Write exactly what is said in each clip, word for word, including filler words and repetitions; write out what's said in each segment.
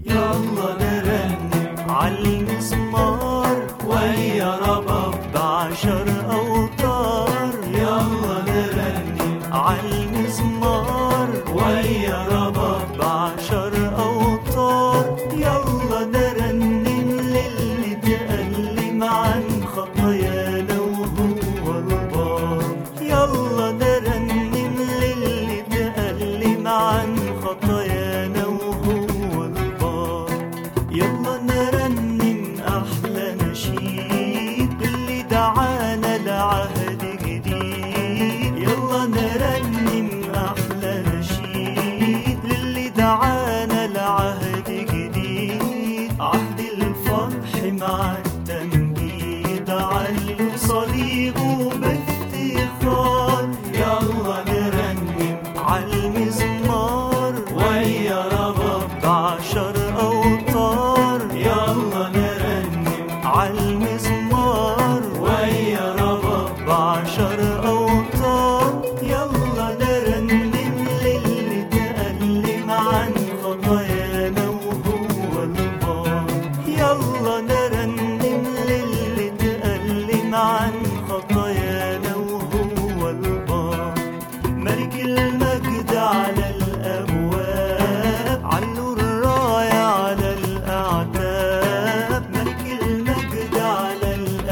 يلا نرنم عالمزمار ويا رباب بعشر أوتار. يلا نرنم عالمزمار ويا رباب بعشر أوتار. يلا نرنم للي تألم عن خطايانا وهو البار. يلا نرنم للي تألم عن خطايانا وهو البار. يلا نرنم أحلى نشيد اللي دعانا لعهد جديد. يلا نرنم أحلى نشيد للي دعانا لعهد جديد. عهد الفرح مع التمجيد علو صليبه بافتخار. يلا نرنم عالمزمار ويا رباب بعشر أوتار. يلا نرنم عالمزمار ويا رباب بعشر أوتار. يلا نرنم للي تألم عن خطايانا وهو البار. يلا نرنم للي تألم عن خطايانا وهو البار. ملك المجد على الأبواب علوا الراية على الأعتاب. ملك المجد على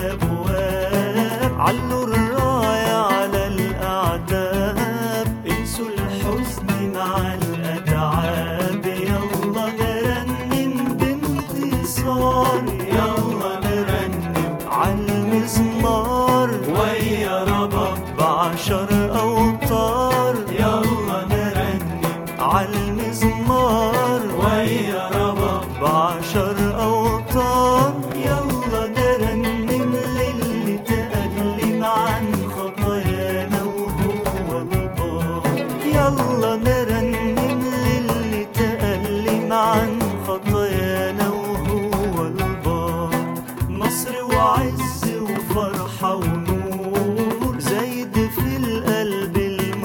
الأبواب علوا الراية على الأعتاب. انسوا الحزن مع الأتعاب. يلا نرنم بانتصار. يلا نرنم عالمزمار ويا رباب بعشر أوتار. يلا نرنم عالمزمار ويا رباب بعشر أوتار. يلا نرنم للي تألم عن خطايانا وهو البار. يلا نرنم للي تألم عن خطايانا وهو البار. نصر وعز وفرحة ونور زايد في القلب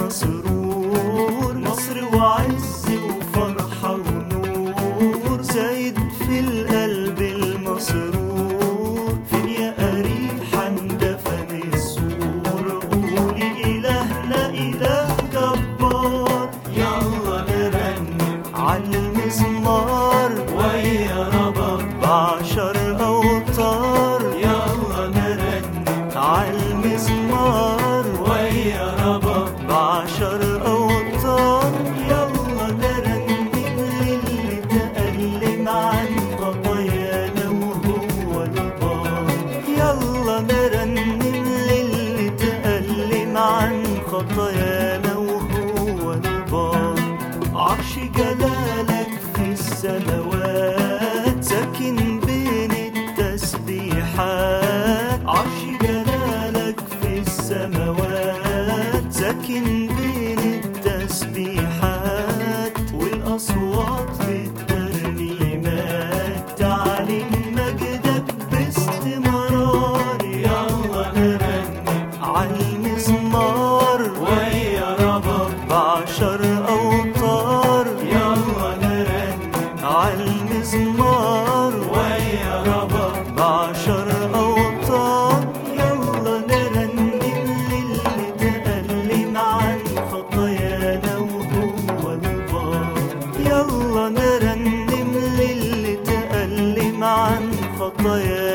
المسرور. نصر وعز وفرحة ونور زايد في القلب المسرور. فين يا أريحا دفن السور. قولي إلهنا إله جبار. يلا نرنم عالمزمار ويا رباب بعشر أوتار. يلا نرنم عالمزمار ويا رباب بعشر أوتار. يلا نرنم للي تألم عن خطايانا وهو البار. يلا نرنم للي تألم عن خطايانا وهو البار. عرش جلالك في السماوات ساكن بين التسبيحات. عرش جلالك في السماوات ساكن بين التسبيحات. والأصوات بالترنيمات تعلن مجدك باستمرار. يلا نرنم عالمزمار ويا رباب بعشر أوتار. يلا نرنم عالمزمار ويا رباب بعشر أوتار. يلا نرنم للي تألم عن خطايانا وهو البار. يلا نرنم للي تألم عن خطايانا